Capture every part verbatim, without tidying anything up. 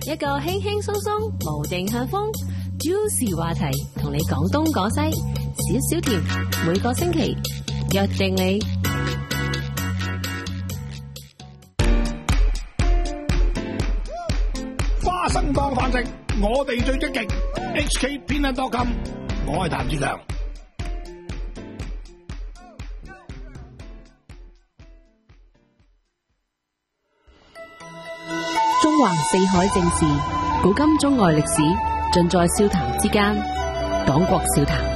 一個輕輕鬆鬆、無定向風、juicy 話題，同你講東講西，少少甜，每個星期約定你。 花生當飯食，我哋最積極。H K 偏袒多金，我係譚志強。 中橫四海正事，古今中外歷史，盡在笑談之間。講國笑談。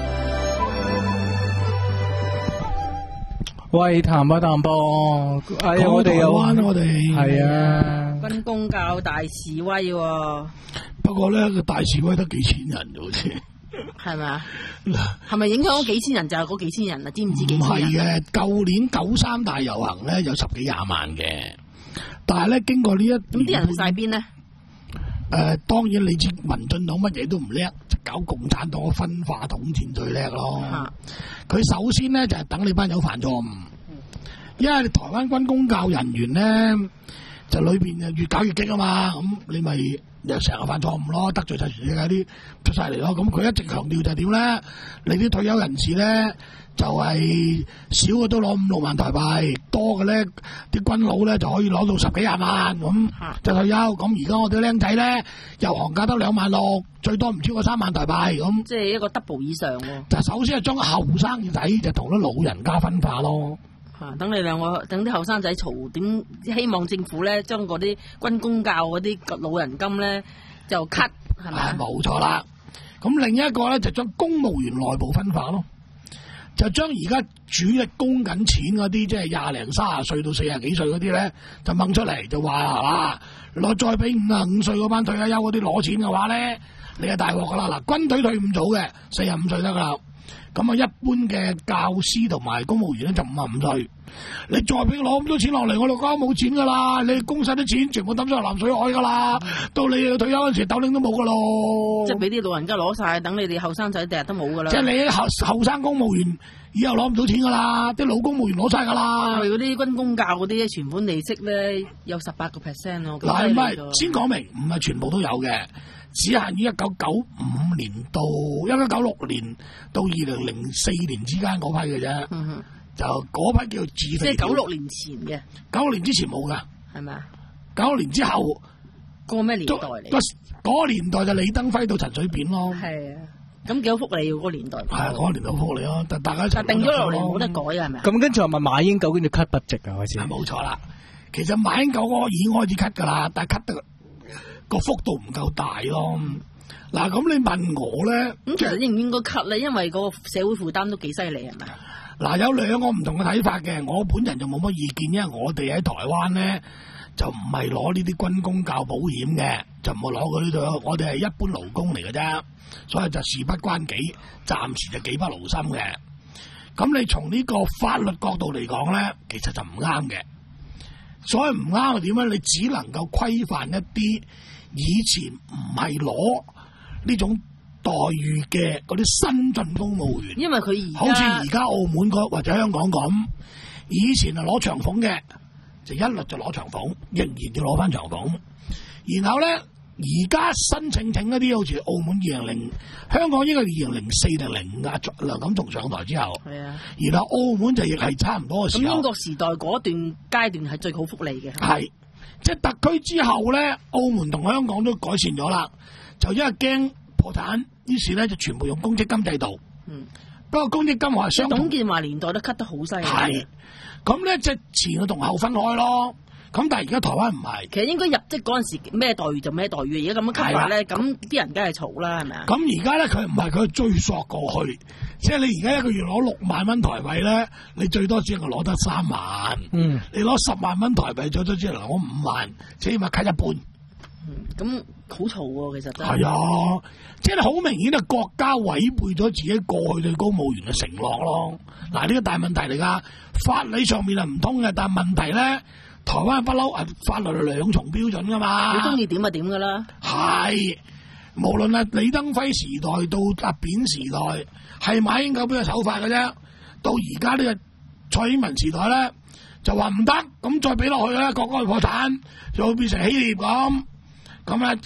喂，談啊談噃，哎呀，我哋有玩我哋係啊， 軍公教大示威喎。 不過咧，個大示威得幾千人好似， 係咪啊？係咪影響咗幾千人就係嗰幾千人啊？知唔知幾唔千人？ 係嘅，舊年九三大遊行咧有十幾廿萬嘅，但係咧經過呢一咁啲人去晒邊咧？ 誒、呃，當然你知民進黨乜嘢都唔叻，就搞共產黨嘅分化統戰最叻咯。佢、啊、首先咧就係、是、等你班友犯錯誤，因為你台灣軍公教人員咧就裏邊就越搞越激啊嘛，咁你咪又成日犯錯誤咯，得罪晒全世界啲出晒嚟咯。咁佢一直強調就係點咧？你啲退休人士咧就係、是、少嘅都攞五六萬台幣，多嘅咧啲軍佬咧就可以攞到十幾廿萬咁就退休。咁而家我哋僆仔咧遊行價得兩萬六，最多唔超過三萬台幣咁。 即係一個 double 以上喎。 就首先係將後生仔就同啲老人家分化咯。 嚇！等你兩個，等啲後生仔嘈，點希望政府咧將嗰啲軍公教嗰啲老人金咧就 cut 係咪？ 冇錯啦。咁另一個咧就將公務員內部分化咯，就將而家主力供緊錢嗰啲，即係廿零三十歲到四十幾歲嗰啲咧，就掹出嚟就話啊，攞再俾五十五歲嗰班退休嗰啲攞錢嘅話咧，你係大鑊噶啦！嗱，軍隊退伍早嘅四十五歲得噶啦。咁啊，一般嘅教師同埋公務員咧就五十五歲，你再俾佢攞咁多錢落嚟，我哋國家冇錢噶啦，你供晒啲錢全部抌咗落南水海噶啦，到你退休嗰時斗零都冇噶咯。 即係俾啲老人家攞晒，等你哋後生仔第日都冇噶啦。 即係你後後生公務員以後攞唔到錢噶啦，啲老公務員攞晒噶啦。 嗰啲軍公教嗰啲存款利息咧有十八個 percent 咯。 嗱，唔係先講明，唔係全部都有嘅。只限於一九九五年到一九九六年到二零零四年之間嗰批嘅啫，嗯、就嗰批叫自費。 即係九六年前嘅， 九六年之前冇噶， 係咪啊？ 九六年之後， 個咩年代嚟？ 嗰個年代就李登輝到陳水扁咯。 係啊，咁幾好福利喎，嗰個年代。係啊，嗰個年代好福利咯，但大家就定咗落嚟冇得改啊，係咪？ 咁跟住話咪馬英九跟住 cut 筆值啊，開始。 冇錯啦，其實馬英九嗰個已經開始 cut 噶啦，但係 cut 得個幅度唔夠大咯。嗱，咁你問我咧， 咁其實應唔應該 cut 咧？因為個社會負擔都幾犀利，係咪？ 嗱，有兩個唔同嘅睇法嘅，我本人就冇乜意見，因為我哋喺台灣咧就唔係攞呢啲軍公教保險嘅，就唔係攞佢呢度，我哋係一般勞工嚟嘅啫，所以就事不關己，暫時就己不勞心嘅。咁你從呢個法律角度嚟講咧，其實就唔啱嘅。所以唔啱係點咧？你只能夠規範一啲以前唔係攞呢種待遇嘅嗰啲新進公務員， 因為佢而家好似而家澳門或者香港咁，以前係攞長俸嘅，就一律就攞長俸，仍然要攞翻長俸。然後咧，而家新請請嗰啲，好似澳門二零零，香港應該二零零四定零五啊，梁錦松上台之後，係啊，然後澳門就亦係差唔多嘅時候。 咁英國時代嗰段階段係最好福利嘅。 係，即係特區之後咧，澳門同香港都改善咗啦，就因為驚破產，於是咧就全部用公積金制度。嗯，不過公積金我係相同。 董建華年代都 cut 得好犀利。 係，咁咧即係前同後分開咯。咁但係而家台灣唔係。 其實應該入職嗰陣時咩待遇就咩待遇，而家咁樣 cut 法咧，咁啲人梗係嘈啦，係咪啊？ 咁而家咧佢唔係佢追溯過去，即係你而家一個月攞六萬蚊台幣咧，你最多只係攞得三萬。嗯，你攞十萬蚊台幣，最多只係攞五萬，起碼 cut 一半。 咁好嘈喎，其實真係。 係啊，即係好明顯係國家違背咗自己過去對公務員嘅承諾咯。嗱，呢個大問題嚟㗎，法理上面係唔通嘅，但係問題咧，台灣不嬲係法律係兩重標準㗎嘛。 你中意點就點㗎啦。 係，無論係李登輝時代到阿扁時代，係馬英九邊個手法嘅啫。到而家呢個蔡英文時代咧，就話唔得，咁再俾落去咧，國家會破產，就會變成希臘咁。咁咧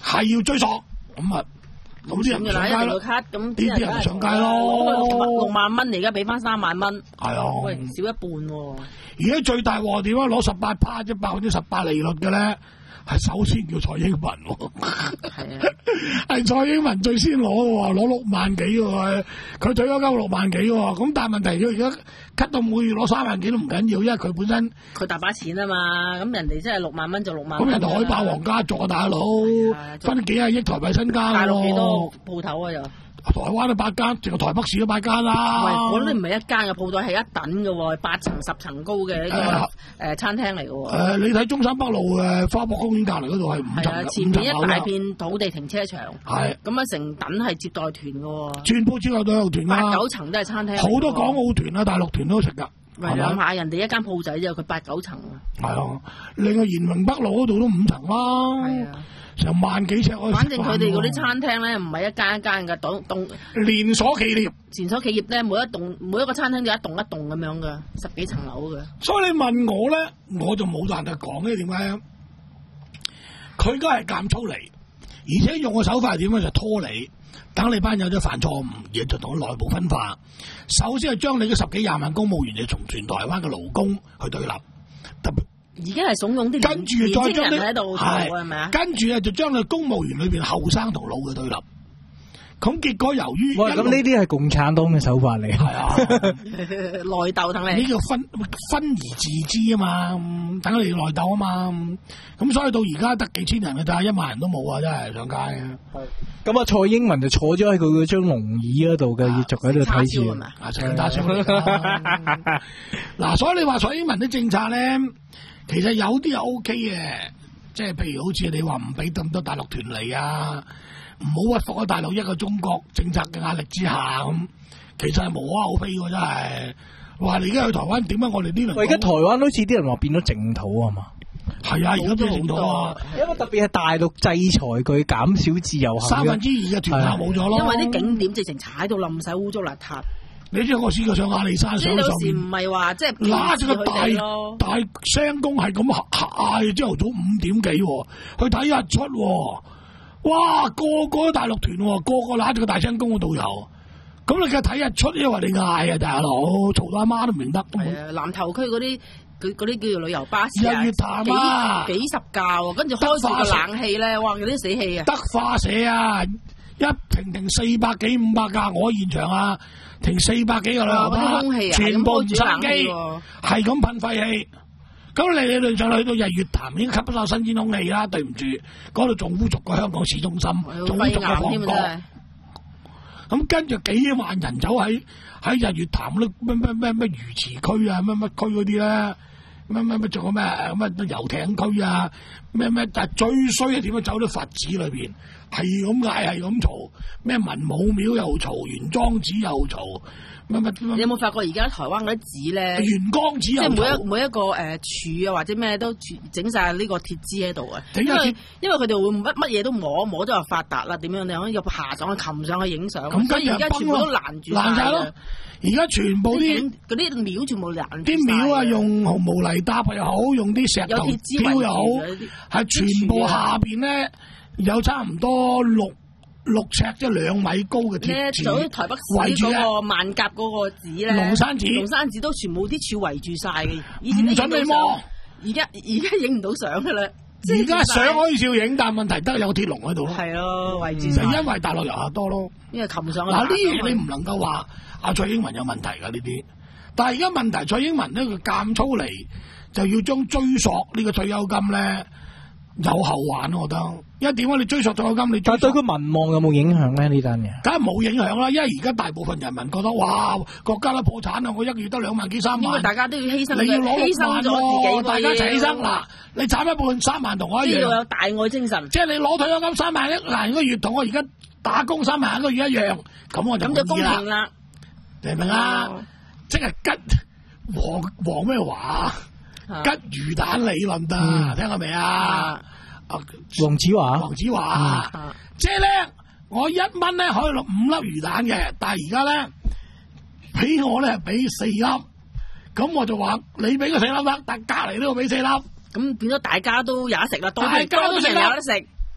係要追索，咁啊，咁啲人上街咯， 咁啲人上街咯， 六萬蚊，而家俾翻三萬蚊， 係啊， 喂，少一半喎。 而家最大鑊點啊？攞十八趴即百分之十八利率嘅咧，係首先叫蔡英文喎， 係啊， 係蔡英文最先攞喎，攞六萬幾喎，佢退休金六萬幾喎，咁但係問題佢而家 cut 到每月攞三萬幾都唔緊要，因為佢本身佢大把錢啊嘛，咁人哋真係六萬蚊就六萬蚊。 咁人哋海霸王家族啊，大佬，分幾廿億台幣身家喎。 大陸幾多鋪頭啊又？ 台灣都八間，淨係台北市都八間啦。 喂，嗰啲唔係一間嘅鋪頭，係一等嘅喎，八層十層高嘅一個誒餐廳嚟嘅喎。 誒，你睇中山北路誒花博公園隔離嗰度係五層， 前面一大片土地停車場。係。咁啊，成等係接待團嘅喎。 全部接待旅遊團啦。 八九層都係餐廳。好多港澳團啊，大陸團都食㗎。 係諗下人哋一間鋪仔啫，佢八九層啊。 係啊，另外延榮北路嗰度都五層啦。係啊。成萬幾尺， 反正佢哋嗰啲餐廳咧，唔係一間一間嘅，棟棟連鎖企業。 連鎖企業咧，每一棟每一個餐廳就一棟一棟咁樣嘅，十幾層樓嘅。 所以你問我咧，我就冇辦法講嘅，點解？佢都係監粗嚟，而且用嘅手法係點咧？就拖你，等你班友都犯錯誤，而就同內部分化。首先係將你嘅十幾廿萬公務員就從全台灣嘅勞工去對立，特別。 而家係慫恿啲跟住再將啲喺度做係咪啊？ 跟住啊，就將佢公務員裏邊後生同老嘅對立。咁結果由於喂，咁呢啲係共產黨嘅手法嚟，係啊， 內鬥等你。 呢叫分分而治之啊嘛，等你哋內鬥啊嘛。咁所以到而家得幾千人嘅咋，一萬人都冇啊，真係上街啊。 咁啊，蔡英文就坐咗喺佢嗰張龍椅嗰度嘅，要續喺度睇住。 啊，陳大少嗱，所以你話蔡英文啲政策咧，其實有啲係 O K 嘅，即係譬如好似你話唔俾咁多大陸團嚟啊，唔好屈服喺大陸一個中國政策嘅壓力之下咁，其實係無可厚非喎，真係。話你而家去台灣點解我哋呢輪？ 而家台灣好似啲人話變咗淨土啊嘛。 係啊，而家變淨土啊， 因為特別係大陸制裁佢，減少自由行， 三分之二嘅團客冇咗咯。 因為啲景點直情踩到冧晒，污糟邋遢。 你知我試過上阿里山上上面， 有時唔係話即係揦住個大大聲公係咁嗌，朝頭早五點幾去睇日出，哇個個都大陸團，個個揦住個大聲公嘅導遊，咁你梗係睇日出，因為你嗌啊大佬，嘈到阿媽都唔認得。 係啊，南投區嗰啲佢嗰啲叫做旅遊巴士日月潭啊， 幾十架，跟住開住個冷氣咧，哇！嗰啲死氣啊！ 德化社啊，一停停四百幾五百架，我現場啊。停四百幾個旅遊巴，全部唔閂機，係咁噴廢氣。咁你理論上去到日月潭已經吸不到新鮮空氣啦，對唔住，嗰度仲污濁過香港市中心，仲污濁過旺角。咁跟住幾萬人走喺喺日月潭嗰咩咩咩咩魚池區啊，咩乜區嗰啲咧，咩咩咩仲有咩乜遊艇區啊，咩咩但係最衰係點樣走到佛寺裏邊？係咁嗌，係咁嘈，咩文武廟又嘈，玄奘寺又嘈，乜乜。你有冇發覺而家台灣嗰啲寺咧？ 玄光寺又嘈， 即係每一每一個誒、呃、柱啊，或者咩都整晒呢個鐵枝喺度啊。因為因為佢哋會乜乜嘢都摸摸都有發達啦，點樣你可以入爬上去、擒上去影相。咁所以而家全部都攔住攔晒咯。而家全部啲嗰啲廟全部攔住。 啲廟啊，用紅毛泥搭又好，用啲石頭雕又好，係全部下邊咧。有差唔多六六尺即係兩米高嘅鐵柱， 就台北市嗰個萬甲嗰個寺咧， 龍山寺， 龍山寺都全部啲柱圍住晒嘅。以前都影到相，而家而家影唔到相噶啦。 而家相可以照影，但問題得有鐵籠喺度咯。 係咯，圍住晒。 就因為大陸遊客多咯。 因為擒上去。 嗱呢啲嘢你唔能夠話阿蔡英文有問題噶呢啲，但係而家問題蔡英文呢，佢監粗嚟就要將追索呢個退休金咧。有後患，我覺得，因為點解你追溯退休金，你但係對佢民望有冇影響咧？呢單嘢， 梗係冇影響啦，因為而家大部分人民覺得，哇，國家都破產啦，我一個月得兩萬幾三萬， 因為大家都要犧牲， 你要攞六萬喎，大家一齊犧牲嗱，你斬一半三萬同我一樣， 要有大愛精神， 即係你攞退休金三萬一嗱一個月，同我而家打工三萬一個月一樣，咁我就咁就公平啦， 明唔明啊？即係吉黃黃咩話？吉魚蛋理論得，嗯、聽過未啊？ 黃子華， 黃子華，嗯、即係咧，我一蚊咧可以落五粒魚蛋嘅，但係而家咧俾我咧俾四粒，咁我就話你俾個四粒啦，但隔籬都要俾四粒， 咁變咗大家都有得食啦， 大家都食有得食。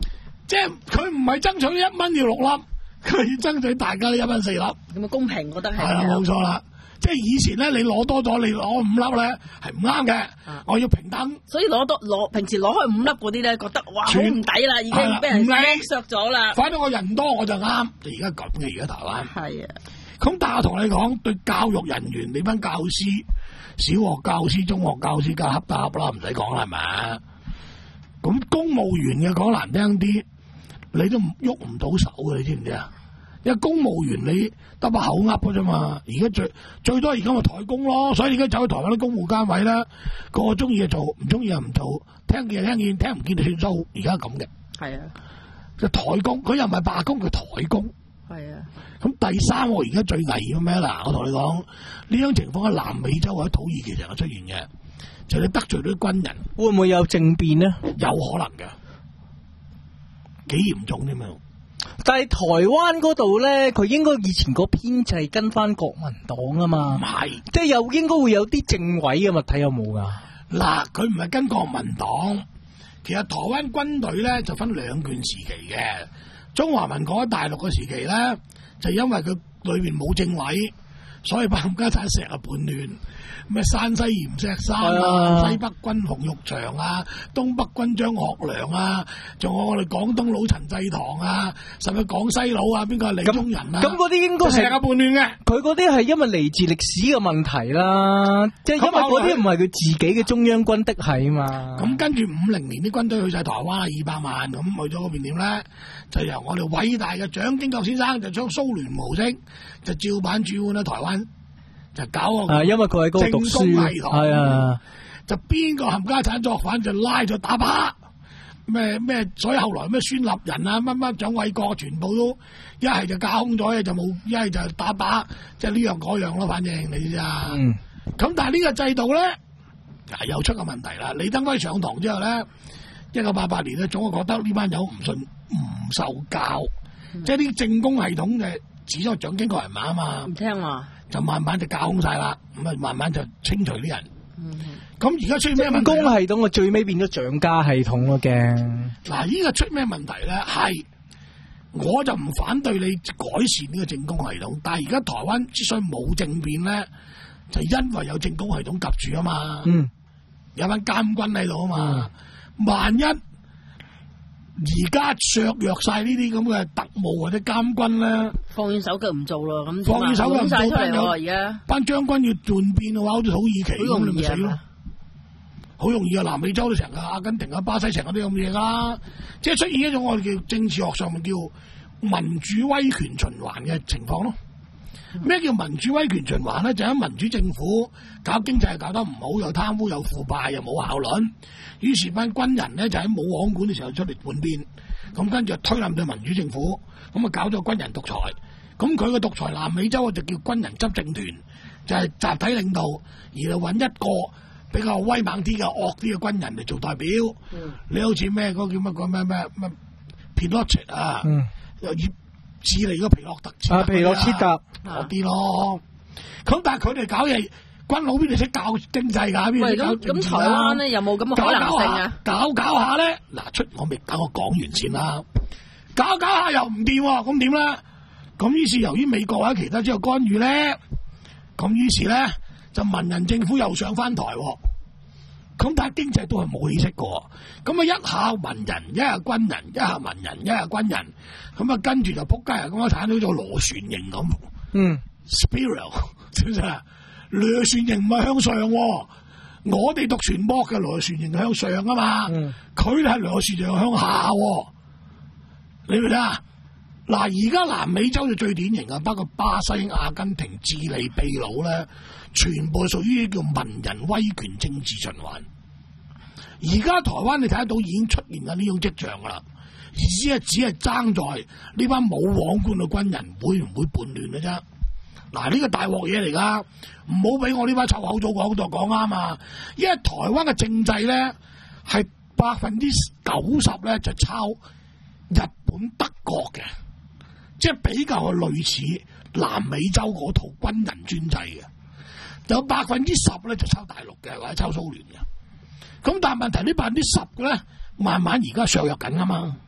即係佢唔係爭取一蚊要六粒，佢要爭取大家都一蚊四粒。 咁啊公平，我覺得係。 係啦，冇錯啦。即係以前咧，你攞多咗，你攞五粒咧係唔啱嘅。我要平等。 所以攞多攞平時攞開五粒嗰啲咧，覺得哇好唔抵啦，已經俾人削咗啦。 反正我人多我就啱。而家咁嘅，而家台灣。 係啊。 咁但係我同你講，對教育人員，你班教師、小學教師、中學教師梗係恰得恰啦，唔使講啦，係咪？咁公務員嘅講難聽啲，你都喐唔到手嘅，你知唔知啊？因為公務員你得把口噏嘅啫嘛，而家最最多而家咪台工咯，所以而家走去台灣啲公務單位咧，個個中意就做，唔中意就唔做，聽見就聽見，聽唔見就算數，而家咁嘅。 係啊， 就台工，佢又唔係罷工，佢台工。 係啊。 咁第三我而家最危險咩嗱？我同你講，呢種情況喺南美洲或者土耳其成日出現嘅，就你得罪咗啲軍人， 會唔會有政變呢？ 有可能嘅，幾嚴重添啊！ 但係台灣嗰度咧，佢應該以前個編制跟翻國民黨啊嘛， 唔係， 即係又應該會有啲政委嘅物體有冇噶？ 嗱，佢唔係跟國民黨，其實台灣軍隊咧就分兩段時期嘅。中華民國喺大陸嘅時期咧，就因為佢裏邊冇政委，所以冚家鏟成日叛亂。咩山西閻錫山啊，啊西北軍馮玉祥啊，東北軍張學良啊，仲有我哋廣東佬陳濟棠啊，甚至廣西佬啊，邊個係李宗仁啊？ 咁嗰啲應該係成日叛亂嘅。 佢嗰啲係因為嚟自歷史嘅問題啦，即係因為嗰啲唔係佢自己嘅中央軍的係啊嘛。咁跟住五零年啲軍隊去晒台灣二百萬，咁去咗嗰邊點咧？就由我哋偉大嘅蔣經國先生就將蘇聯模式就照版轉換喺台灣。就搞個啊，因為佢喺嗰度讀書，係啊， 就邊個冚家鏟作反就拉咗打靶，咩咩，所以後來咩孫立人啊，乜乜蔣緯國全部都一係就架空咗，一係就冇，一係就打靶，即係呢樣嗰樣咯，反正你知啊。嗯。咁但係呢個制度咧，又出個問題啦。李登輝上堂之後咧，一九八八年咧，總係覺得呢班友唔信唔受教，嗯、即係啲政工系統嘅指咗蔣經國人馬啊嘛。唔聽啊！ 就慢慢就架空晒啦，咁啊慢慢就清除啲人。咁而家出現咩問題？ 政工系統啊，最尾變咗蔣家系統咯嘅。 嗱，依個出咩問題咧？係我就唔反對你改善呢個政工系統，但係而家台灣之所以冇政變咧，就因為有政工系統夾住啊嘛。嗯，有班監軍喺度啊嘛。嗯、萬一而家削弱晒呢啲咁嘅特務或者監軍咧， 放軟手腳唔做咯，咁放軟手腳唔做，班友而家班將軍要叛變嘅話，好似土耳其咁，你咪死咯。好容易啊！南美洲都成個阿根廷啊、巴西成個都咁嘢啦，即係出現一種我哋叫政治學上面叫民主威權循環嘅情況咯。咩、嗯、叫民主威權循環咧？就喺、是、民主政府搞經濟搞得唔好，又貪污又腐敗又冇效率，於是班軍人咧就喺冇王管嘅時候出嚟叛變，咁跟住推冧咗民主政府，咁啊搞咗軍人獨裁。咁佢嘅獨裁南美洲就叫軍人執政團，就係、是、集體領導，而係揾一個比較威猛啲嘅惡啲嘅軍人嚟做代表。嗯、你好似咩嗰個叫乜個咩咩咩皮諾切啊，又以智利個皮諾特啊， 皮諾切特嗰啲咯。咁但係佢哋搞嘢，軍佬邊度識搞經濟㗎？邊度搞政治啊？咁台灣咧有冇咁嘅可能性啊？ 搞搞下咧，嗱出我未等我講完先啦。搞搞下又唔掂喎，咁點咧？咁於是由於美國或者其他之後干預咧，咁於是咧就文人政府又上翻台，咁但係經濟都係冇起色嘅，咁啊一下文人，一下軍人，一下文人，一下軍人，咁啊跟住就仆街啊！咁啊產到做螺旋形咁，嗯 ，spiral， 知唔知啊？螺旋形唔係向上，我哋讀傳播嘅螺旋形向上啊嘛，佢哋係螺旋形向下，你明唔明啊？嗱，而家南美洲就最典型啊，包括巴西、阿根廷、智利、秘魯咧，全部屬於叫文人威權政治循環。而家台灣你睇得到已經出現緊呢種跡象噶啦，而只係只係爭在呢班冇皇冠嘅軍人會唔會叛亂嘅啫。嗱，呢個大鑊嘢嚟噶，唔好俾我呢班臭口組講度講啱啊！因為台灣嘅政制咧係百分之九十咧就抄日本、德國嘅。即係比較係類似南美洲嗰套軍人專制嘅，有百分之十咧就抄大陸嘅或者抄蘇聯嘅。咁但係問題呢百分之十嘅咧，慢慢而家削弱緊啊嘛。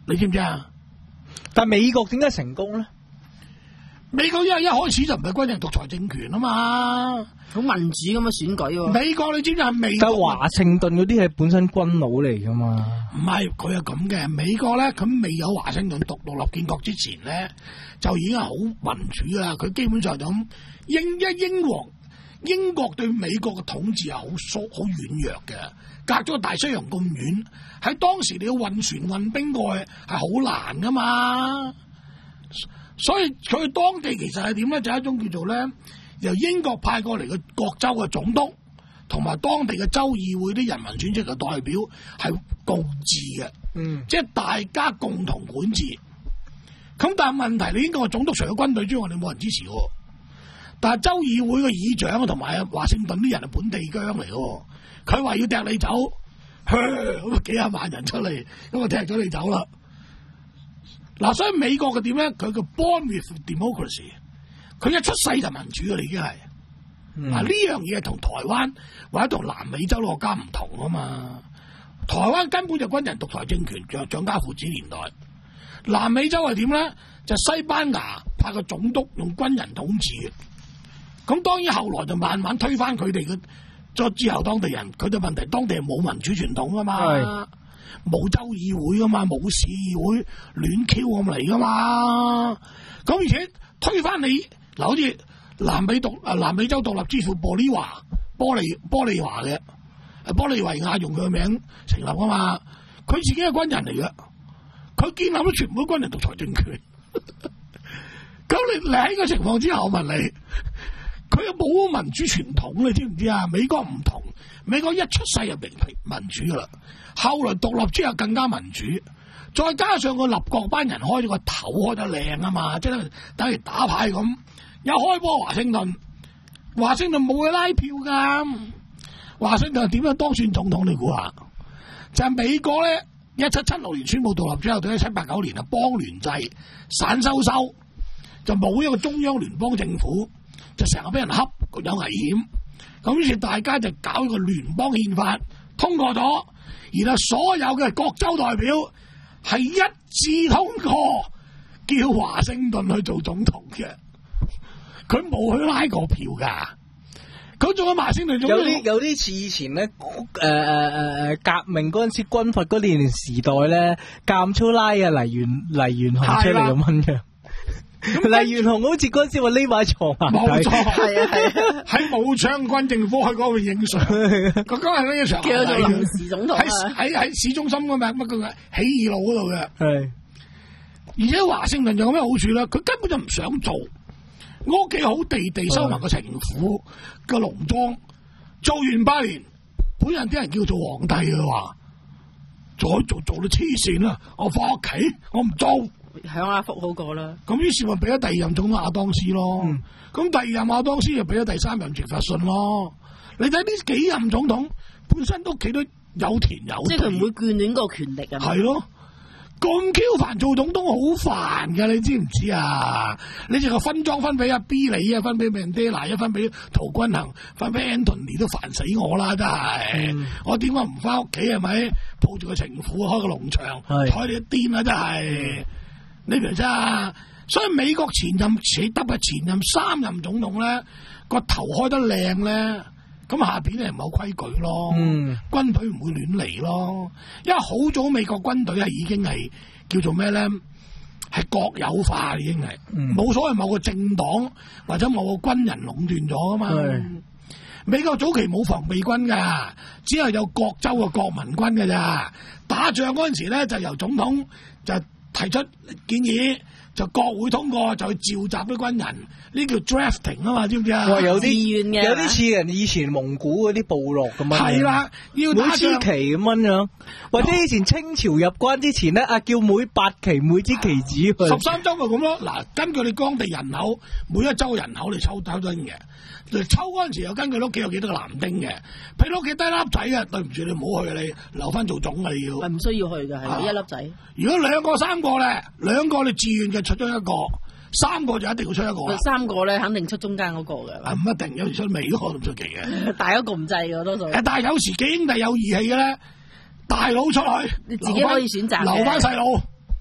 你知唔知啊？ 但美國點解成功咧？ 美國因為一開始就唔係軍人獨裁政權啊嘛， 好民主咁嘅選舉喎。 美國你知唔知係美國？ 但華盛頓嗰啲係本身軍佬嚟噶嘛？ 唔係，佢係咁嘅。美國咧，佢未有華盛頓獨獨立建國之前咧，就已經係好民主啦。佢基本上就咁英一英皇英國對美國嘅統治係好疏好軟弱嘅，隔咗個大西洋咁遠，喺當時你要運船運兵過去係好難噶嘛。所以佢當地其實係點咧？就係一種叫做咧，由英國派過嚟嘅各州嘅總督，同埋當地嘅州議會啲人民選出嘅代表係共治嘅，嗯，即係大家共同管治。咁但係問題，你英國嘅總督除咗軍隊之外，你冇人支持喎。但係州議會嘅議長同埋華盛頓啲人係本地薑嚟嘅，佢話要踢你走，咁啊幾廿萬人出嚟，咁啊踢咗你走啦。嗱，所以美國嘅點咧？佢個 born with democracy， 佢一出世就民主嘅，已經係。嗱，呢樣嘢係同台灣或者同南美洲國家唔同啊嘛。台灣根本就軍人獨裁政權，仲有蔣家父子年代。南美洲係點咧？就西班牙派個總督用軍人統治嘅。咁當然後來就慢慢推翻佢哋嘅，再之後當地人佢哋問題，當地係冇民主傳統噶嘛。冇州議會噶嘛，冇市議會亂 Q 咁嚟噶嘛，咁而且推翻你嗱，好似南美獨啊南美洲獨立之父玻利華玻利玻利華嘅玻利維亞用佢嘅名成立噶嘛，佢自己係軍人嚟嘅，佢建立咗全部軍人獨裁政權。咁你你喺個情況之下，我問你，佢有冇民主傳統你知唔知啊？美國唔同，美國一出世就明民主噶啦。後來獨立之後更加民主，再加上個立國班人開咗個頭開得靚啊嘛，即係等於打牌咁，一開波華盛頓，華盛頓冇去拉票噶，華盛頓點樣當選總統你估下？就係、是、美國咧，一七七六年宣布獨立之後，到一七八九年啊邦聯制散收收，就冇一個中央聯邦政府，就成日俾人恰，有危險，咁於是大家就搞一個聯邦憲法通過咗。然後所有嘅各州代表係一致通過，叫華盛頓去做總統嘅，佢冇去拉過票噶。佢做咗華盛頓總統， 有啲有啲似以前咧，誒誒誒誒革命嗰陣時軍閥嗰年時代咧，監粗拉啊黎元黎元洪出嚟咁樣嘅。黎元洪好似嗰陣時話匿埋床下底， 冇錯， 係啊係啊， 喺武昌軍政府去嗰度影相，佢嗰日呢場叫做臨時總統喺喺喺市中心嗰咩乜嘅起義路嗰度嘅，係。而且華盛頓有咩好處咧？佢根本就唔想做，屋企好地地收埋個情婦個農莊，做完八年，本人啲人叫做皇帝嘅話，再做做到黐線啦！我翻屋企，我唔做。 享下福好過啦， 咁於是咪俾咗第二任總統亞當斯咯，咁、嗯、第二任亞當斯就俾咗第三任傑弗遜咯。你睇呢幾任總統本身屋企都有田有地， 即係佢唔會眷戀個權力啊。 係咯，咁 Q 煩做總統好煩噶，你知唔知啊？你淨係分贓分俾阿 B 你啊，分俾 Mandela， 一分俾陶君行，分俾 Anthony 都煩死我啦，真係、嗯。我點解唔翻屋企係咪？抱住個情婦開個農場，睬你一癲啊！真係。你明唔明啊？所以美國前任且得嘅前任三任總統咧，個頭開得靚咧，咁下邊咧唔係好規矩咯，嗯、軍隊唔會亂嚟咯。因為好早美國軍隊係已經係叫做咩咧，係國有化已經係，冇、嗯、所謂某個政黨或者某個軍人壟斷咗啊嘛。嗯、美國早期冇防備軍噶，只係有各州嘅國民軍噶咋。打仗嗰陣時咧，就由總統就提出建議，就國會通過，就去召集啲軍人，呢叫 drafting 啊嘛，知唔知啊？ 哇，有啲有啲似人以前蒙古嗰啲部落咁樣。係啦，要打支旗咁樣，或者以前清朝入關之前咧，啊叫每八旗每支旗子去。 十三州咪咁咯。嗱，根據你當地人口，每一州人口嚟抽抽丁嘅。抽嗰陣時又根據屋企有幾多個男丁嘅，譬如屋企低粒仔嘅，對唔住你唔好去，你留翻做總啊你要。 係唔需要去嘅，係、啊、一粒仔。 如果兩個三個咧，兩個你自願嘅出咗一個，三個就一定要出一個。 三個咧肯定出中間嗰個嘅。 唔一定，有時出尾嗰個都唔出奇嘅。 大嗰個唔制嘅多數。 但係有時幾兄弟有義氣嘅咧，大佬出去， 你自己可以選擇， 留翻細佬。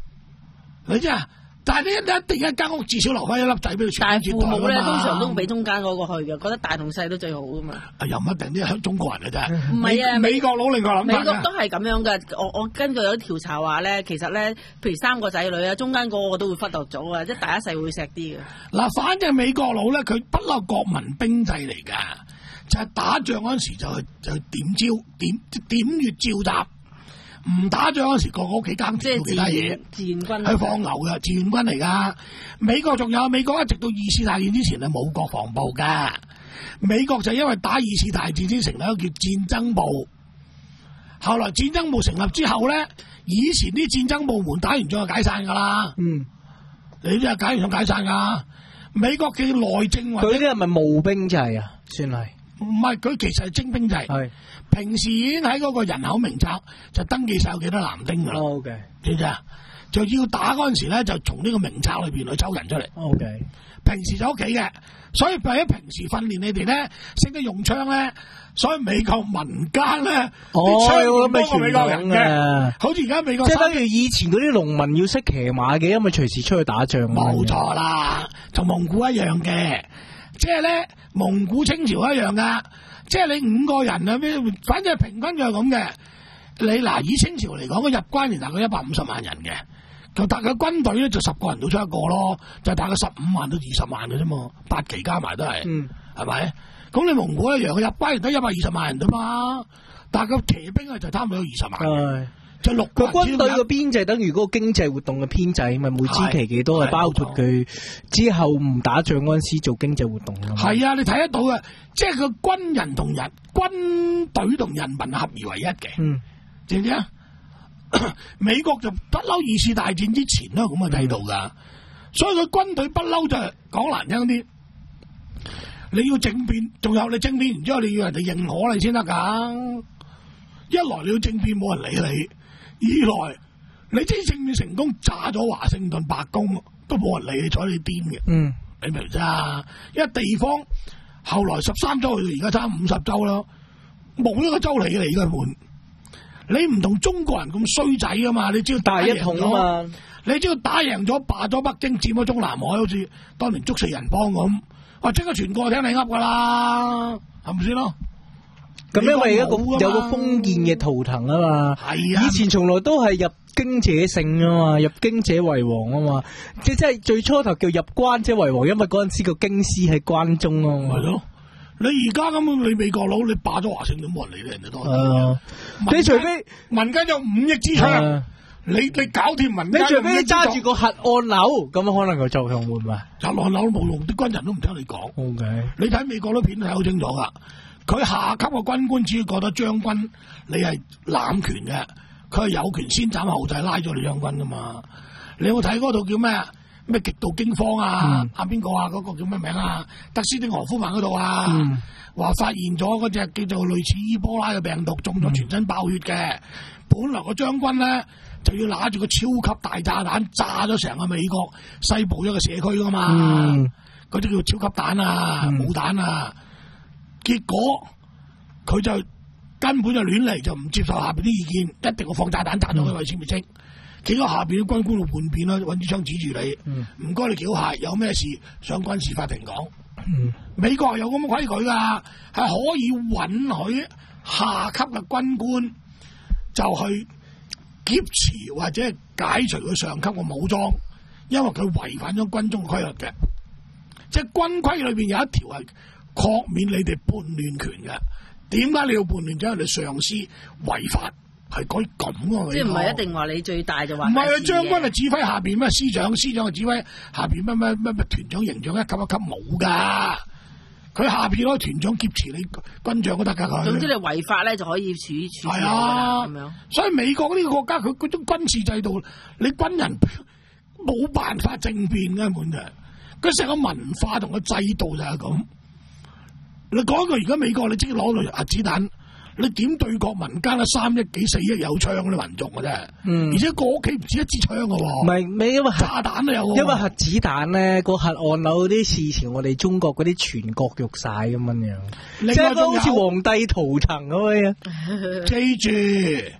你知啊？但係你一定一間屋至少留翻一粒仔俾佢。 但係父母咧通常都會俾中間嗰個去嘅，覺得大同細都最好噶嘛。 啊，又唔一定啲係中國人嘅啫。 唔係啊， 美國佬另外諗法。 美國都係咁樣嘅。我我根據有啲調查話咧，其實咧，譬如三個仔女啊，中間嗰個都會忽略咗啊，即係大一細會錫啲嘅。嗱， 反正美國佬咧，佢不嬲國民兵制嚟㗎，就係、是、打仗嗰陣時就係就係點招點點穴召集。唔打仗嗰時，個個屋企耕田做其他嘢， 自然軍去放牛嘅志願軍嚟噶。美國仲有美國一直到二次大戰之前係冇國防部噶。美國就因為打二次大戰先成立一個叫戰爭部。後來戰爭部成立之後咧，以前啲戰爭部門打完仗就解散噶啦。嗯，你啲係解完仗解散噶。美國嘅內政或者佢啲係咪募兵制啊？算係。 唔係，佢其實係徵兵制。係平時已經喺嗰個人口名冊就登記晒有幾多男丁噶啦。O K，知唔知啊？就要打嗰陣時咧，就從呢個名冊裏邊去抽人出嚟。O K，平時就屋企嘅，所以為咗平時訓練你哋咧，識得用槍咧，所以美國民間咧啲槍多過美國人嘅。好似而家美國即係等於以前嗰啲農民要識騎馬嘅，因為隨時出去打仗。 冇錯啦，同蒙古一樣嘅。即係咧，蒙古清朝一樣噶，即係你五個人啊，咩？反正平均就係咁嘅。你嗱，以清朝嚟講，佢入關年大概一百五十萬人嘅，就大概軍隊咧就十個人到出一個咯，就大概十五萬到二十萬嘅啫嘛，八期加埋都係，嗯，係咪？咁你蒙古一樣，佢入關年得一百二十萬人啫嘛，但係個騎兵啊就差唔多有二十萬。係。就六個軍隊嘅編制等於嗰個經濟活動嘅編制，咪每支期幾多係包括佢之後唔打仗嗰陣時做經濟活動啊。 係啊，你睇得到嘅，即係個軍人同人軍隊同人民合而為一嘅。嗯，知唔知啊？美國就不嬲二次大戰之前都係咁嘅態度噶，所以佢軍隊不嬲就係講難聽啲，你要政變，仲有你政變完之後你要人哋認可你先得噶。一來你要政變冇人理你。二來，你真正面成功炸咗華盛頓白宮，都冇人理你，睬你癲嘅。嗯，你明唔明啊？因為地方後來十三州去到而家差五十州啦，冇一個州理你嘅門。你唔同中國人咁衰仔啊嘛，你只要打贏咗啊嘛，你只要打贏咗，霸咗北京，佔咗中南海，好似當年捉四人幫咁，哇！即刻全國聽你噏噶啦，係咪先咯？ 咁因為一個有個封建嘅圖騰啊嘛，係啊，以前從來都係入京者勝啊嘛，入京者為王啊嘛，即係最初頭叫入關者為王，因為嗰陣時個京師喺關中啊嘛。係咯， 你而家咁你美國佬你霸咗華盛頓冇人理你，人哋都係。你除非民間有五億支槍，你你搞掂民間， 你除非你揸住個核按鈕，咁可能個作用會唔會？ 核按鈕都冇用，啲軍人都唔聽你講。O K，你睇美國啲片睇好清楚噶。佢下級嘅軍官只要覺得將軍你係濫權嘅，佢係有權先斬後奏拉咗你將軍噶嘛？你有冇睇嗰套叫咩啊？咩極度驚慌啊？阿邊個啊？嗰、嗰個叫咩名啊？德斯汀荷夫曼嗰度啊？話、嗯、發現咗嗰隻叫做類似伊波拉嘅病毒，中咗全身爆血嘅。嗯、本來個將軍咧就要拿住個超級大炸彈炸咗成個美國西部一個社區噶嘛？嗰啲、嗯、叫超級彈啊，嗯、冇彈啊！結果佢就根本就亂嚟，就唔接受下邊啲意見，一定要放炸彈炸咗佢為殲滅跡。結果下邊啲軍官度叛變啦，揾支槍指住你，唔該、嗯、你繳械，有咩事上軍事法庭講。嗯、美國有咁嘅規矩噶，係可以允許下級嘅軍官就去劫持或者解除佢上級嘅武裝，因為佢違反咗軍中規律嘅。即係軍規裏邊有一條係豁免你哋叛亂權嘅，點解你要叛亂？因為你上司違法，係可以咁嘅。即係唔係一定話你最大就話。唔係啊，將軍係指揮下邊咩師長，師長係指揮下邊咩咩咩咩團長、營長一級一級冇噶。佢下邊嗰個團長劫持你軍長都得噶佢。總之你違法咧就可以處處。係啊，咁樣。所以美國呢個國家佢嗰種軍事制度，你軍人冇辦法政變根本就，佢成個文化同個制度就係咁。你講句而家美國你即係攞嚟核子彈，你點對國民間啊三億幾四億有槍嗰啲民眾嘅啫，嗯，而且個屋企唔止一支槍嘅喎，唔係咩？因為炸彈都有，因為核子彈咧個核按鈕啲事前我哋中國嗰啲全國喐晒咁樣樣，即係好似皇帝圖騰咁樣。記住，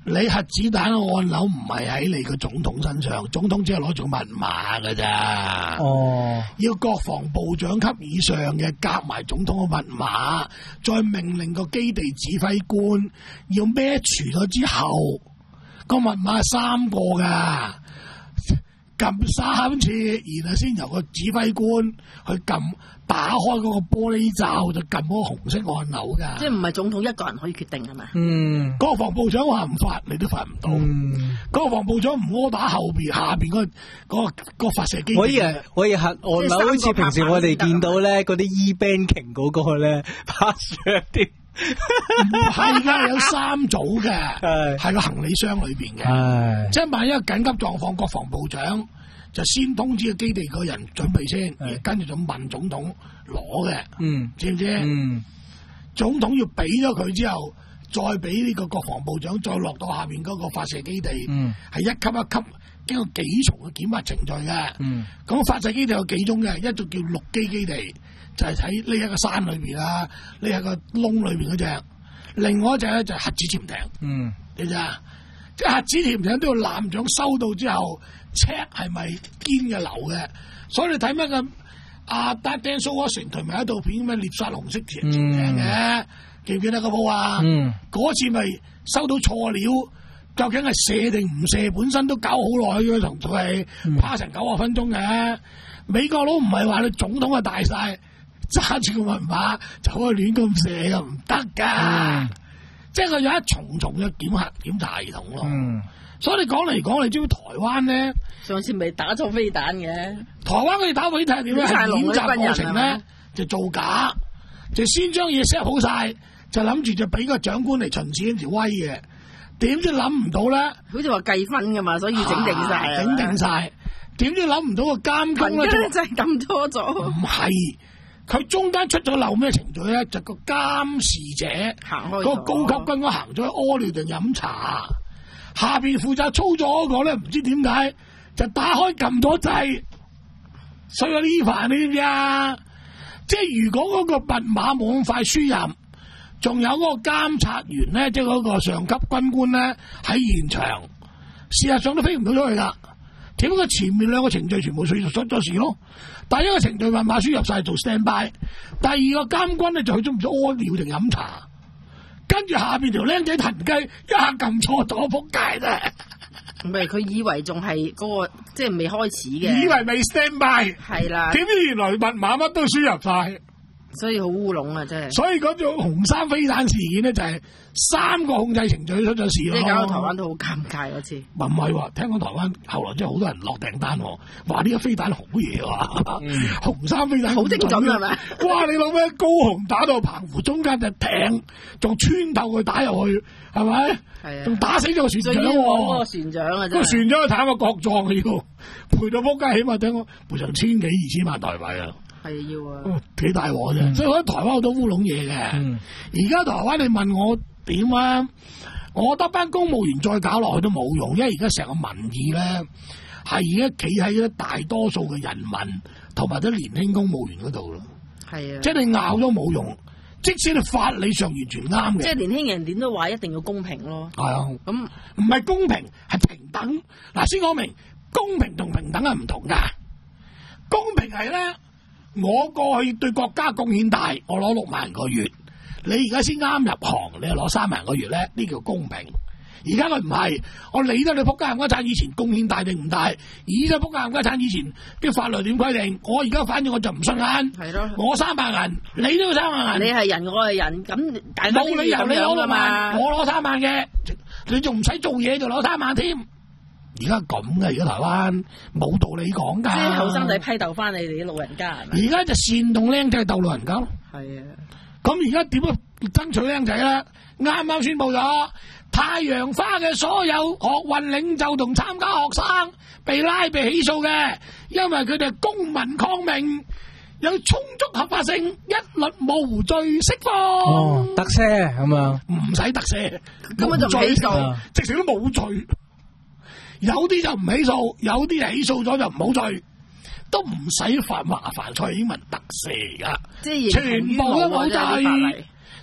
你核子彈嘅按鈕唔係喺你個總統身上，總統只係攞住密碼㗎咋。 哦， 要國防部長級以上嘅夾埋總統嘅密碼，再命令個基地指揮官要 match 咗之後，個密碼係三個㗎，撳三次，然後先由個指揮官去撳打開嗰個玻璃罩，就撳嗰個紅色按鈕㗎。 即係唔係總統一個人可以決定係咪？ 嗯， 國防部長話唔發，你都發唔到。 嗯， 國防部長唔柯打後邊下邊嗰嗰個個發射機， 可以係可以核按鈕，好似平時我哋見到咧嗰啲 e-banking 嗰個咧 password 啲。 係噶，有三組嘅，係個行李箱裏邊嘅。即係萬一緊急狀況，國防部長就先通知個基地個人準備先，跟住就問總統攞嘅。嗯，知唔知？嗯，總統要俾咗佢之後，再俾呢個國防部長再落到下邊嗰個發射基地。嗯，係一級一級經過幾重嘅檢核程序嘅。嗯，咁發射基地有幾種嘅，一種叫陸基基地。就係喺呢一個山裏邊啦，呢一個窿裏邊嗰隻，另外一隻咧就係核子潛艇。嗯，你知啊？即係核子潛艇都要艦長收到之後 check 係咪堅嘅流嘅，所以你睇乜嘅阿 Denzel Washington 咪一套片咩獵殺紅色潛艇嘅，嗯、記唔記得嗰部啊？嗯，嗰次咪收到錯料，究竟係射定唔射，本身都搞好耐嘅，同佢係趴成九十分鐘嘅。美國佬唔係話你總統啊大晒。揸住個密碼就可以亂咁射嘅，唔得噶，嗯、即係佢有一重重嘅檢核檢查系統咯。嗯、所以你講嚟講，你知唔知台灣咧？ 上次未打咗飛彈嘅， 台灣佢哋打飛彈係點咧？係演習過程咧就造假，就先將嘢 set 好晒，就諗住就俾個長官嚟巡視呢條威嘅，點知諗唔到咧？ 好似話計分噶嘛，所以整定晒， 整、啊、定晒，點知諗唔到個監工咧就真係撳多咗， 唔係。佢中間出咗漏咩程序咧？就個監視者行開，個高級軍官行咗去屙尿定飲茶，下邊負責操作嗰個咧唔知點解就打開撳咗掣，所以呢排你知唔知啊？即係如果嗰個密碼冇咁快輸入，仲有嗰個監察員咧，即係嗰個上級軍官咧喺現場，事實上都飛唔到出去噶。只不過前面兩個程序全部輸入出咗事咯。第一個程序密碼輸入晒做 stand by， 第二個監軍咧就去咗唔知屙尿定飲茶，跟住下邊條僆仔騰雞一下撳錯咗，仆街啫！ 唔係佢以為仲係嗰個即係未開始嘅， 以為未 stand by， 係啦， 點知原來密碼乜都輸入晒， 所以好烏龍啊！真係。所以嗰種紅衫飛彈事件咧就係三個控制程序出咗事咯。 即係搞到台灣都好尷尬嗰次。 唔係喎，聽講台灣後來真係好多人落訂單，話呢個飛彈好嘢喎，嗯、紅衫飛彈好精準係咪？ 哇！你諗咩高雄打到澎湖中間隻艇，仲穿透佢打入去，係咪？係啊，仲打死咗個船長喎。 個船長啊， 個船長去睇個國葬要賠到仆街，起碼聽講賠成千幾二千萬台幣啊！ 係要啊， 幾大鑊啫！嗯、所以我覺得台灣好多烏龍嘢嘅。而家、嗯、台灣你問我點啊？我覺得班公務員再搞落去都冇用，因為而家成個民意咧係而家企喺咗大多數嘅人民同埋啲年輕公務員嗰度咯。係啊，即係你拗都冇用，即使你法理上完全啱嘅。 即係年輕人點都話一定要公平咯。 係啊，咁唔係公平係平等。嗱，先講明公平同平等係唔同噶。公平係咧。我過去對國家貢獻大，我攞六萬個月。你而家先啱入行，你又攞三萬個月咧，呢叫公平。而家佢唔係，我理得你仆街冚家鏟以前貢獻大定唔大，而家仆街冚家鏟以前啲法律點規定，我而家反正我就唔信眼。係咯，我三萬銀，你都要三萬銀。 你係人，我係人，咁大家冇理由你攞六萬，我攞三萬嘅，你仲唔使做嘢就攞三萬添。而家咁嘅，而家台灣冇道理講噶。 啲後生仔批鬥翻你哋啲老人家係咪？ 而家就煽動僆仔鬥老人家咯。係啊，咁而家點樣爭取僆仔咧？啱啱宣布咗，太陽花嘅所有學運領袖同參加學生被拉被起訴嘅，因為佢哋公民抗命，有充足合法性，一律無罪釋放。 哦，特赦咁啊？ 唔使特赦， 根本就唔起訴， 直情都冇罪。有啲就唔起訴，有啲係起訴咗就唔好罪，都唔使煩麻煩蔡英文特赦噶，即係全部都冇罪，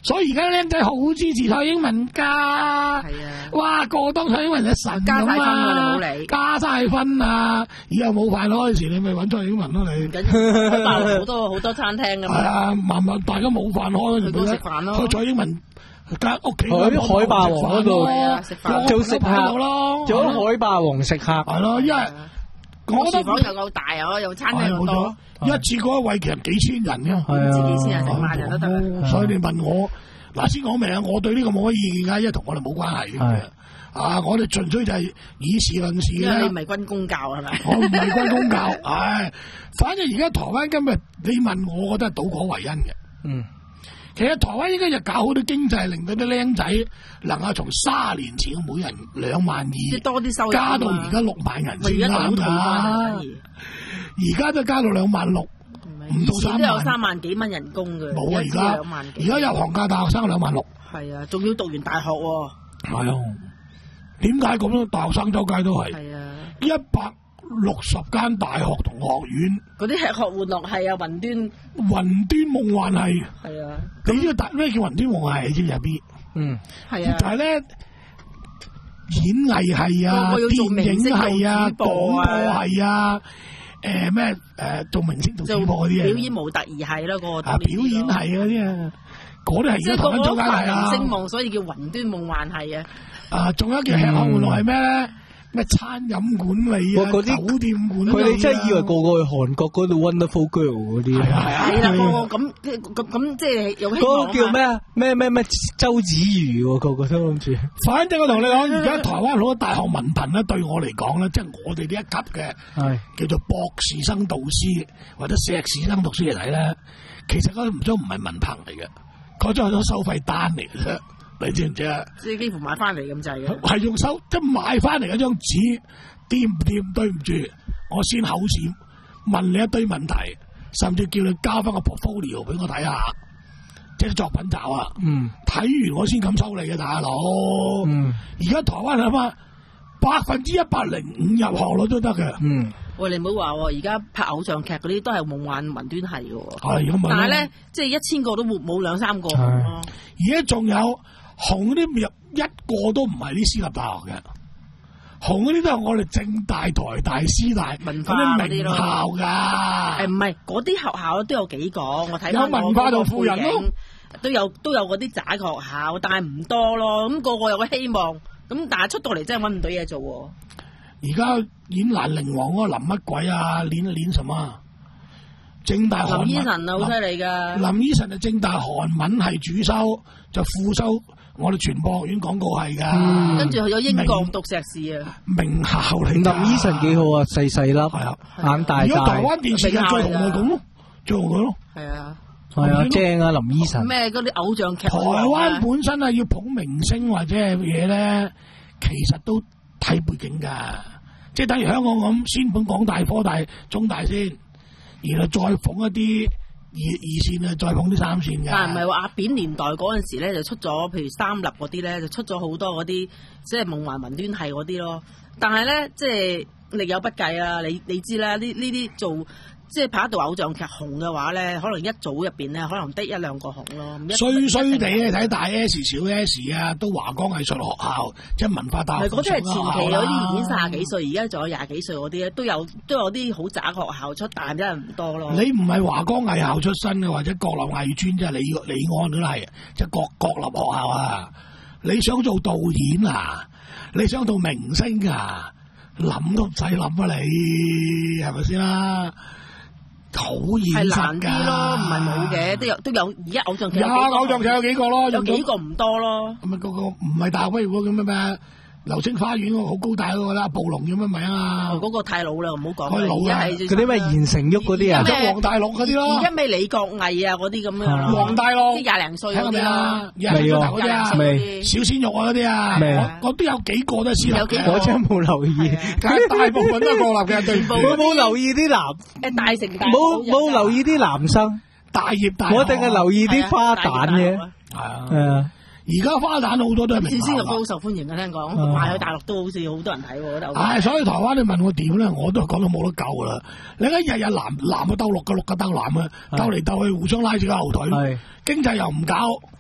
所以而家僆仔好支持蔡英文㗎。係啊， 哇，個當蔡英文嘅神加晒分啊， 冇理， 加晒分啊！以後冇飯開時，你咪揾蔡英文咯，你。 好多好多餐廳㗎嘛。 係啊，慢慢大家冇飯開， 去嗰食飯咯。 蔡英文間屋企海海霸王嗰度食飯做食客咯， 做海霸王食客係咯，因為我覺得廚房又夠大啊，又餐廳又多， 一次過一位其實幾千人嘅， 唔知幾千人成萬人都得。 所以你問我嗱，先講明啊，我對呢個冇乜意見㗎，因為同我哋冇關係嘅。啊，我哋純粹就係以事論事嘅。 因為你唔係軍公教係咪？ 我唔係軍公教，唉，反正而家台灣今日你問我，我覺得係倒果為因嘅。 嗯。 其實台灣應該就搞好多經濟，令到啲僆仔能夠從卅年前嘅每人兩萬二， 即係多啲收入， 加到而家六萬人先啱㗎。而家都加到兩萬六，唔到三萬。 都有三萬幾蚊人工嘅。 冇啊！而家兩萬幾。 而家入行價大學生兩萬六。 係啊，仲要讀完大學喎。 係啊，點解咁樣？大學生周街都係。係啊。一百六十間大學同學院， 嗰啲吃喝玩樂係啊，雲端雲端夢幻係， 係啊， 你知道咩叫雲端夢幻係知唔知啊 B？嗯，係啊，但係咧演藝係啊，電影係啊，廣播係啊，誒咩誒做明星做主播嗰啲啊， 表演模特兒係咯，嗰個啊表演係嗰啲啊，嗰啲係而家台灣周街係啊， 星夢所以叫雲端夢幻係啊， 啊仲有一叫吃喝玩樂係咩咧？咩餐飲管理啊，酒店管理啊， 佢哋真係以為個個去韓國嗰度 Wonderful Girl 嗰啲， 係啊係啊， 係啦，個個咁咁咁即係有希望啊。嗰個叫咩啊？ 咩咩咩周子瑜喎，個個都諗住。 反正我同你講，而家台灣好多大學文憑咧，對我嚟講咧，即係我哋呢一級嘅，係叫做博士生導師或者碩士生讀書嚟睇咧，其實嗰啲唔都唔係文憑嚟嘅，嗰種係種收費單嚟嘅。你知唔知啊？ 即係幾乎買翻嚟咁滯嘅， 係用手即係買翻嚟嗰張紙，掂唔掂？對唔住，我先口試問你一堆問題，甚至叫你交翻個 portfolio 俾我睇下，即係作品集啊。嗯，睇完我先敢收你嘅大佬。嗯，而家台灣係嘛，百分之一百零五入學率都得嘅。嗯， 喂，你唔好話喎，而家拍偶像劇嗰啲都係夢幻雲端係嘅喎。 係咁， 但係咧，即係一千個都冇冇兩三個。 而家仲有。紅嗰啲入一個都唔係啲私立大學嘅，紅嗰啲都係我哋政大、台大、師大文化嗰啲名校噶。 誒唔係嗰啲學校都有幾個，我睇有文化度富人咯， 都有都有嗰啲渣學校，但係唔多咯。咁、那個個有個希望，咁但係出到嚟真係搵唔到嘢做。 而家演蘭陵王嗰個林乜鬼啊？練一練什麼？政大韓文林依晨啊，好犀利噶。 林依晨係政大韓文係主修，就副修。我哋傳播學院廣告係噶， 嗯、跟住去咗英國讀碩士啊， 名校嚟。 林依晨幾好啊，細細粒，係啊，眼大大。 如果台灣電視嘅最紅咪咁咯，最紅佢咯。 係啊， 係啊，正啊，林依晨。 咩嗰啲偶像劇？ 台灣本身係要捧明星或者係嘢咧，其實都睇背景噶，即係等於香港咁，先捧港大、科大、中大先，然後再捧一啲。二二線啊，再捧啲三線嘅。 但係唔係話阿扁年代嗰陣時咧，就出咗譬如三立嗰啲咧，就出咗好多嗰啲即係夢幻雲端係嗰啲咯。但係咧，即係力有不計啊！你你知啦，呢呢啲做即係拍一套偶像劇紅嘅話咧，可能一組入邊咧，可能得一兩個紅咯。 衰衰地你睇大 S 小 S 啊，都華光藝術學校即係文化大學。 嗰啲係前期嗰啲已經卅幾歲，而家仲有廿幾歲嗰啲咧，都有都有啲好渣學校出，但係真係唔多咯。 你唔係華光藝校出身嘅，或者國立藝專即係李李安都係，即係國國立學校啊！你想做導演啊？你想做明星啊？諗都唔使諗啊！你係咪先啦？好現實噶， 咯，唔係冇嘅，都有都有。而家偶像劇有偶像劇有幾個咯， 有幾個唔多咯。 咁啊，嗰個唔係大學畢業嗰咁咩？流星花園嗰個好高大嗰個啦，暴龍咁樣咪啊！ 嗰個太老啦，唔好講。 太老啦， 嗰啲咩言承旭嗰啲啊， 即係黃大陸嗰啲咯。 而家咩李國毅啊嗰啲咁樣。 黃大陸啲廿零歲嗰啲啊，廿零歲嗰啲啊，小鮮肉啊嗰啲啊，我我都有幾個都係私立。 有幾個？ 我真係冇留意， 大部分都係國立嘅，對唔住。 我冇留意啲男誒大城大冇冇留意啲男生大業大。 我淨係留意啲花旦嘅。 係啊。 係啊。 而家花旦好多都係明星，都好受歡迎嘅，聽講賣去大陸都好似好多人睇喎，覺得。 唉，所以台灣你問我點咧，我都講到冇得救啦。你而家日日男男啊鬥六個六個鬥男啊，鬥嚟鬥去互相拉住個後腿，經濟又唔搞，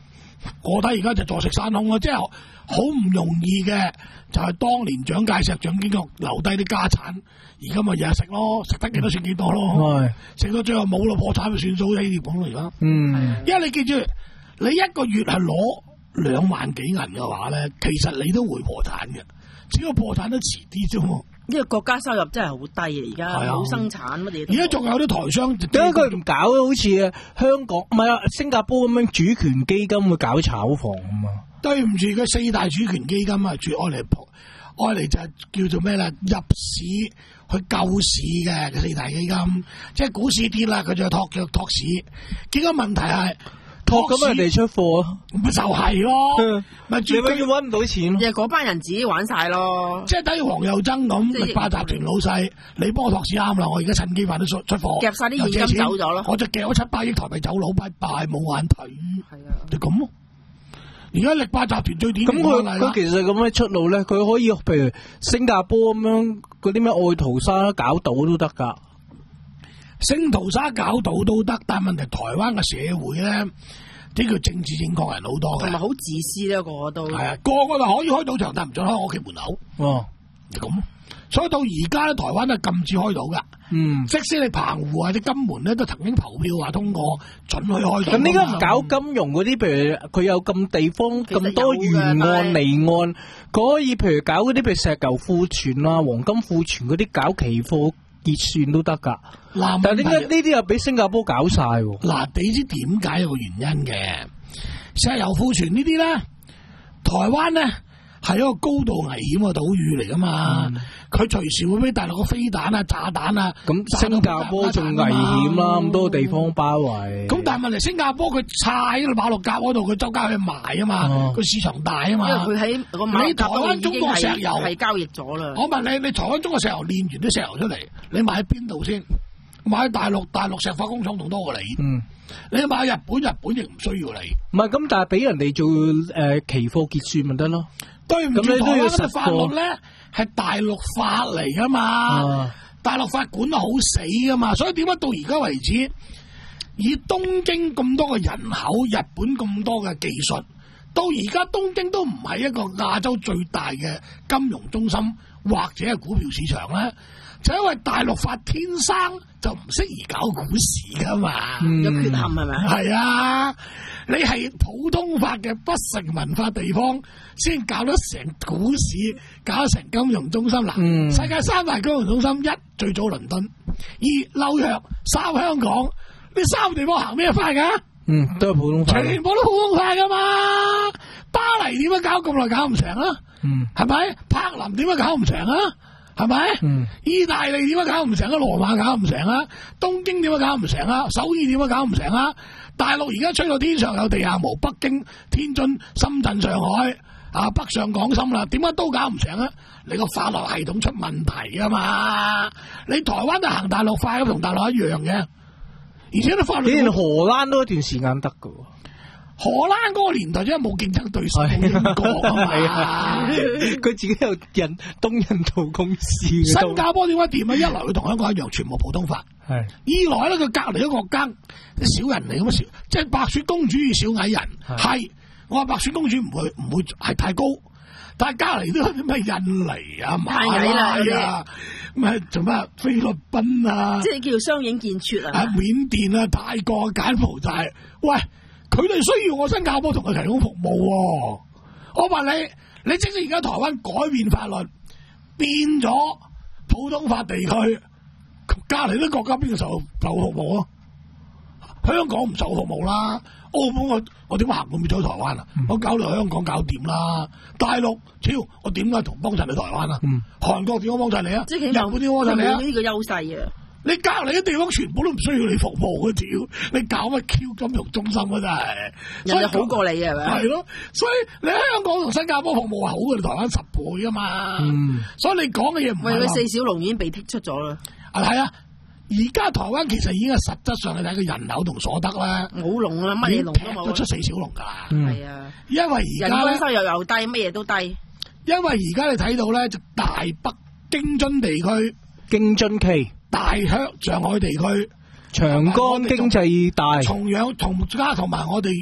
我睇而家就坐食山空啦，即係好唔容易嘅，就係、是、當年蔣介石、蔣經國留低啲家產，而家咪日日食咯，食得幾多算幾多咯，食、嗯、到最後冇咯，破產咪算數，呢啲講咯而家。嗯，因為你記住，你一個月係攞兩萬幾銀嘅話咧，其實你都會破產嘅，只不過破產得遲啲啫。 呢個國家收入真係好低啊！而家冇生產乜嘢。 而家仲有啲台商， 點解佢唔搞好似香港唔係啊新加坡咁樣主權基金去搞炒房啊嘛？ 對唔住，佢四大主權基金啊，住愛嚟愛嚟就係叫做咩啦？入市去救市嘅四大基金，即係股市跌啦，佢就托腳托市。結果問題係。托咁人哋出貨啊， 咪就係咯，咪你永遠搵唔到錢， 即係嗰班人自己玩晒咯。 即係等於黃又曾咁，力霸集團老細，你幫我托市啱啦，我而家趁機快啲出出貨， 夾晒啲現金走咗咯， 我就夾咗七百億台幣走佬，拜拜冇眼睇。係啊，就咁咯。而家力霸集團最典型嘅咁佢佢其實咁嘅出路咧，佢可以譬如新加坡咁樣嗰啲咩愛淘沙搞到都得噶。 星淘沙搞到都得，但係問題台灣嘅社會咧，呢個政治正確人好多嘅， 同埋好自私咧，個個都係啊，個個就可以開賭場，但唔准開我屋企門口。哦，就咁。所以到而家咧，台灣都禁止開賭噶。嗯，即使你澎湖或者金門咧，都曾經投票話通過准去開賭。 咁點解唔搞金融嗰啲？譬如佢有咁地方咁多沿岸離岸，可以譬如搞嗰啲譬如石油庫存啊、黃金庫存嗰啲，搞期貨結算都得噶。嗱，但係點解呢啲又俾新加坡搞晒？ 嗱，你知點解有個原因嘅？石油庫存呢啲咧，台灣咧係一個高度危險嘅島嶼嚟噶嘛，佢隨、嗯、時會俾大陸嘅飛彈啊、炸彈啊， 咁新加坡仲危險啦，咁多地方包圍。 咁但係問題，新加坡佢晒喺度馬六甲嗰度，佢周街去賣啊嘛，個、嗯、市場大啊嘛。 因為佢喺個馬六甲台灣中國石油係交易咗啦。 我問你，你台灣中國石油煉完啲石油出嚟，你買喺邊度先？買喺大陸，大陸石化工廠仲多過你。嗯，你買日本，日本亦唔需要你。 唔係咁，但係俾人哋做誒、呃、期貨結算咪得咯？ 對唔住，台灣嘅法律咧係大陸法嚟噶嘛，啊、大陸法管得好死噶嘛，所以點解到而家為止，以東京咁多嘅人口，日本咁多嘅技術，到而家東京都唔係一個亞洲最大嘅金融中心或者係股票市場咧？就因為大陸法天生就唔適宜搞股市噶嘛， 嗯、有缺陷係咪？ 係啊，你係普通法嘅不成文化地方，先搞得成股市，搞得成金融中心。嗱、嗯，世界三大金融中心，一最早倫敦，二紐約，三香港，呢三個地方行咩法噶？ 嗯，都係普通法， 全部都普通法噶嘛。巴黎點解搞咁耐搞唔成啊？嗯，係咪？柏林點解搞唔成啊？係咪？嗯，意大利點解搞唔成啊？羅馬搞唔成啊？東京點解搞唔成啊？首爾點解搞唔成啊？大陸而家吹到天上有地下無，北京、天津、深圳、上海啊，北上廣深啦，點解都搞唔成啊？你個法律系統出問題啊嘛！你台灣都行大陸法，咁同大陸一樣嘅，而且啲法律， 連荷蘭都一段時間得噶。 荷蘭嗰個年代真係冇競爭對手，冇英國啊嘛， 佢自己有人東印度公司。 新加坡點解掂啊？一來佢同香港一樣，全部普通法；係二來咧，佢隔離一個國家啲小人嚟咁啊，小即係白雪公主與小矮人。係我話白雪公主唔會唔會係太高，但係隔離都有啲咩印尼啊、馬拉啊、咩做咩菲律賓啊， 即係叫雙影見絀啊， 緬甸啊、泰國、柬埔寨，喂。佢哋需要我新加坡同佢提供服務喎、啊，我問你，你即使而家台灣改變法律，變咗普通法地區，隔離啲國家邊個受受服務啊？香港唔受服務啦，澳門我我點行過去咗台灣啊？嗯、我搞到香港搞掂啦，大陸，超我點解同幫襯你台灣啊？嗯、韓國點解幫襯你啊？ 即係日本點解幫襯你啊？ 呢個優勢啊！ 你隔離啲地方全部都唔需要你服務嘅，屌！你搞乜 Q 金融中心啊？真係， 人哋好過你係咪？ 係咯，所以你喺香港同新加坡服務係好過你台灣十倍啊嘛。嗯，所以你講嘅嘢唔係。 喂，四小龍已經被剔出咗啦。 啊，係啊！而家台灣其實已經係實質上你睇個人口同所得啦， 冇龍啦，乜嘢龍都冇， 都出四小龍㗎。 係啊， 因為而家人均收入又低，乜嘢都低。 因為而家你睇到咧，就大北京津地區、 京津冀。 大香上海地區、 長江經濟帶、 同樣同加同埋我哋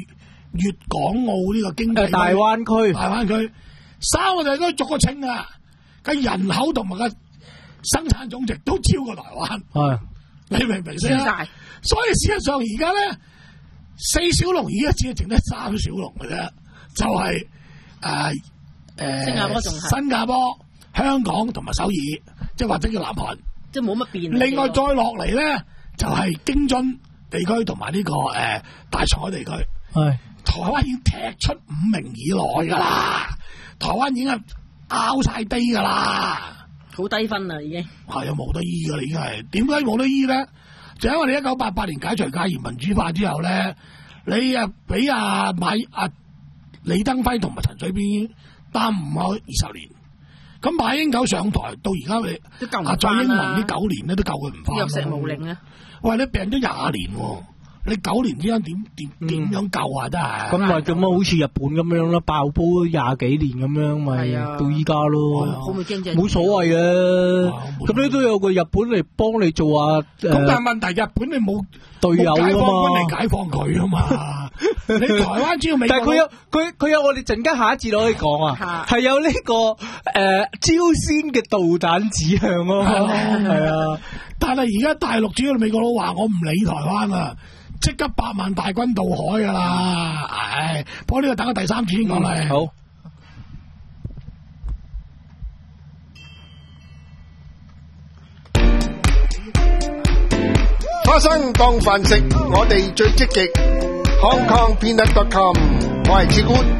粵港澳呢個經濟誒大灣區， 大灣區三個地區逐個稱啊，嘅人口同埋個生產總值都超過台灣。 係， 你明唔明先啊？所以事實上而家咧，四小龍而家只係剩得三小龍嘅啫，就係誒誒新加坡仲係新加坡、香港同埋首爾，即係或者叫南韓， 即係冇乜變。 另外再落嚟咧，就係京津地區同埋呢個誒、呃、大上海地區。 係台灣已經踢出五名以內噶啦，台灣已經係拗晒低噶啦。 好低分啦，已經係啊，冇得醫噶啦，已經係。點解冇得醫咧？就因為你一九八八年解除戒嚴民主化之後咧，你啊俾阿馬阿李登輝同埋陳水扁耽誤咗二十年。咁馬英九上台到而家，你阿蔡英文呢九年咧都救佢唔翻。 藥石無靈啊！ 喂，你病咗廿年喎。你九年之間點點點樣救啊？真係咁咪咁啊，好似日本咁樣咯，爆煲廿幾年咁樣，咪到依家咯，冇所謂啊。咁你都有個日本嚟幫你做啊。 咁但係問題，日本你冇隊友啊嘛， 嚟解放佢啊嘛。你台灣只要美國， 但係佢有佢佢有我哋陣間下一節可以講啊，係有呢個誒朝鮮嘅導彈指向咯，係啊。 但係而家大陸主要美國佬話我唔理台灣啊。即刻百萬大軍渡海噶啦，唉！不過呢個等我第三次先講嚟。 好。 花生當飯食，我哋最積極。Hong Kong Peanut dot com， 我係志官。